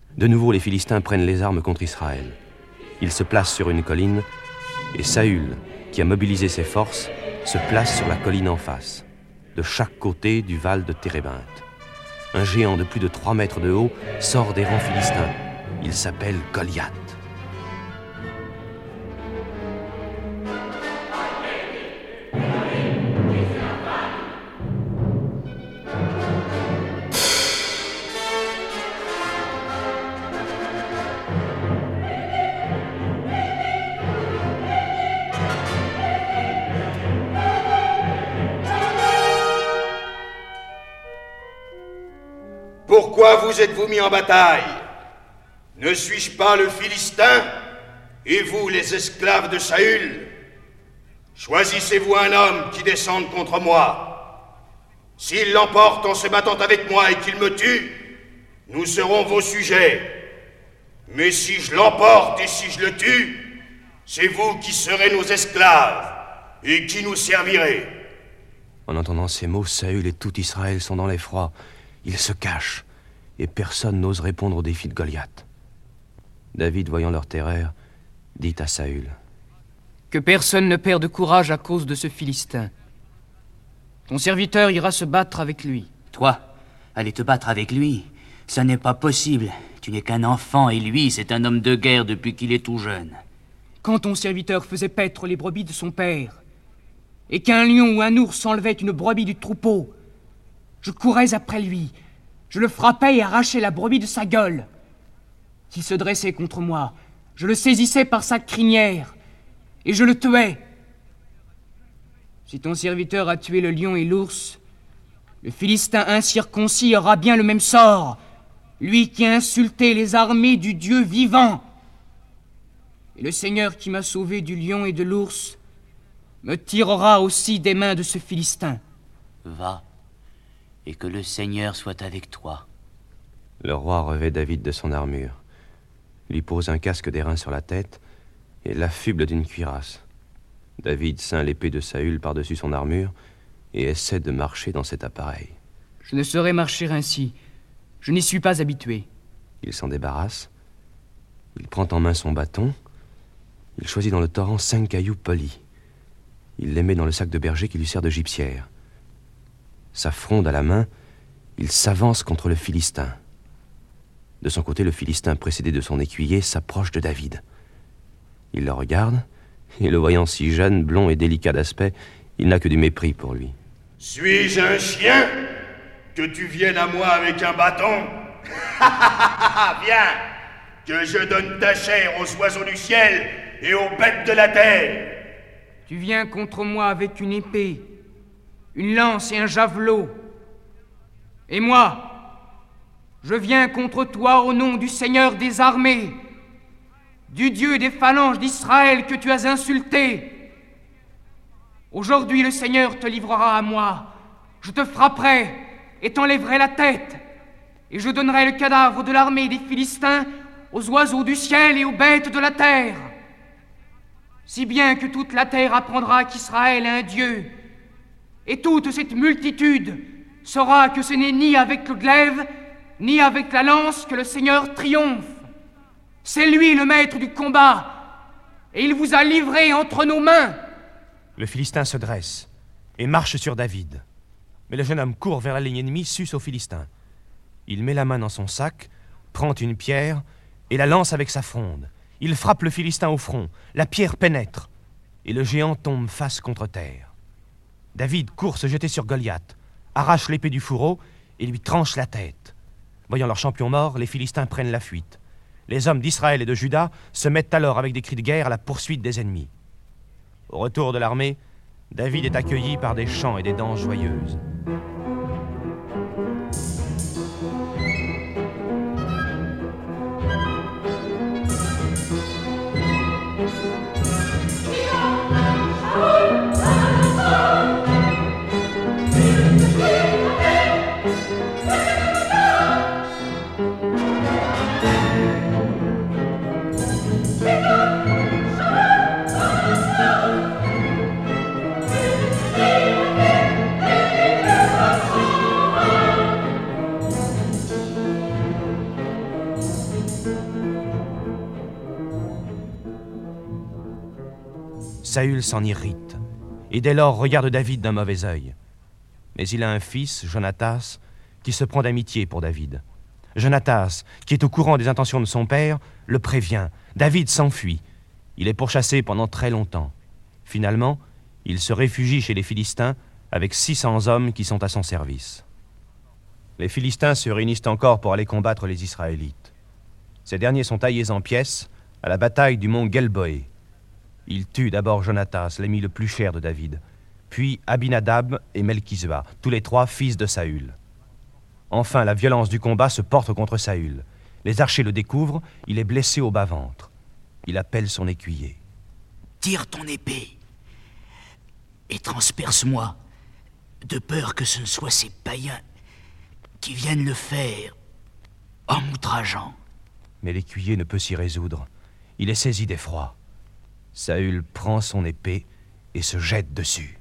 De nouveau, les Philistins prennent les armes contre Israël. Ils se placent sur une colline, et Saül, qui a mobilisé ses forces, se place sur la colline en face, de chaque côté du val de Térébinthe. Un géant de plus de 3 mètres de haut sort des rangs philistins. Il s'appelle Goliath. Pourquoi vous êtes-vous mis en bataille? Ne suis-je pas le Philistin? Et vous, les esclaves de Saül? Choisissez-vous un homme qui descende contre moi. S'il l'emporte en se battant avec moi et qu'il me tue, nous serons vos sujets. Mais si je l'emporte et si je le tue, c'est vous qui serez nos esclaves et qui nous servirez. En entendant ces mots, Saül et tout Israël sont dans l'effroi. Ils se cachent, et personne n'ose répondre au défi de Goliath. David, voyant leur terreur, dit à Saül: Que personne ne perde courage à cause de ce Philistin. Ton serviteur ira se battre avec lui. Toi, aller te battre avec lui, ça n'est pas possible. Tu n'es qu'un enfant, et lui, c'est un homme de guerre depuis qu'il est tout jeune. Quand ton serviteur faisait paître les brebis de son père, et qu'un lion ou un ours enlevait une brebis du troupeau, je courais après lui, je le frappais et arrachais la brebis de sa gueule. S'il se dressait contre moi, je le saisissais par sa crinière, et je le tuais. Si ton serviteur a tué le lion et l'ours, le Philistin incirconcis aura bien le même sort, lui qui a insulté les armées du Dieu vivant. Et le Seigneur qui m'a sauvé du lion et de l'ours me tirera aussi des mains de ce Philistin. Va, et que le Seigneur soit avec toi. Le roi revêt David de son armure, lui pose un casque d'airain sur la tête et l'affuble d'une cuirasse. David ceint l'épée de Saül par-dessus son armure et essaie de marcher dans cet appareil. Je ne saurais marcher ainsi. Je n'y suis pas habitué. Il s'en débarrasse. Il prend en main son bâton. Il choisit dans le torrent 5 cailloux polis. Il les met dans le sac de berger qui lui sert de gibecière. Sa fronde à la main, il s'avance contre le Philistin. De son côté, le Philistin, précédé de son écuyer, s'approche de David. Il le regarde, et le voyant si jeune, blond et délicat d'aspect, il n'a que du mépris pour lui. Suis-je un chien que tu viennes à moi avec un bâton? Viens, que je donne ta chair aux oiseaux du ciel et aux bêtes de la terre. Tu viens contre moi avec une épée, une lance et un javelot. Et moi, je viens contre toi au nom du Seigneur des armées, du Dieu des phalanges d'Israël que tu as insulté. Aujourd'hui, le Seigneur te livrera à moi. Je te frapperai et t'enlèverai la tête, et je donnerai le cadavre de l'armée des Philistins aux oiseaux du ciel et aux bêtes de la terre. Si bien que toute la terre apprendra qu'Israël est un Dieu, et toute cette multitude saura que ce n'est ni avec le glaive, ni avec la lance que le Seigneur triomphe. C'est lui le maître du combat, et il vous a livré entre nos mains. Le Philistin se dresse et marche sur David. Mais le jeune homme court vers la ligne ennemie, suce au Philistin. Il met la main dans son sac, prend une pierre et la lance avec sa fronde. Il frappe le Philistin au front, la pierre pénètre, et le géant tombe face contre terre. David court se jeter sur Goliath, arrache l'épée du fourreau et lui tranche la tête. Voyant leur champion mort, les Philistins prennent la fuite. Les hommes d'Israël et de Juda se mettent alors avec des cris de guerre à la poursuite des ennemis. Au retour de l'armée, David est accueilli par des chants et des danses joyeuses. Saül s'en irrite, et dès lors regarde David d'un mauvais œil. Mais il a un fils, Jonatas, qui se prend d'amitié pour David. Jonatas, qui est au courant des intentions de son père, le prévient. David s'enfuit. Il est pourchassé pendant très longtemps. Finalement, il se réfugie chez les Philistins avec 600 hommes qui sont à son service. Les Philistins se réunissent encore pour aller combattre les Israélites. Ces derniers sont taillés en pièces à la bataille du mont Gelboé. Ils tuent d'abord Jonatas, l'ami le plus cher de David, puis Abinadab et Melchizua, tous les trois fils de Saül. Enfin, la violence du combat se porte contre Saül. Les archers le découvrent, il est blessé au bas-ventre. Il appelle son écuyer. « Tire ton épée et transperce-moi, de peur que ce ne soient ces païens qui viennent le faire en m'outrageant. » Mais l'écuyer ne peut s'y résoudre. Il est saisi d'effroi. Saül prend son épée et se jette dessus.